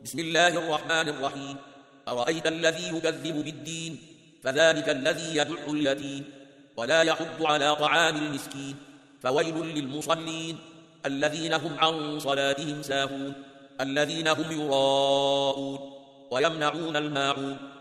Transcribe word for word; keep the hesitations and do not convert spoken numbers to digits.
بسم الله الرحمن الرحيم. أرأيت الذي يكذب بالدين فذلك الذي يدع اليتيم ولا يحض على طعام المسكين فويل للمصلين الذين هم عن صلاتهم ساهون الذين هم يراءون ويمنعون الماعون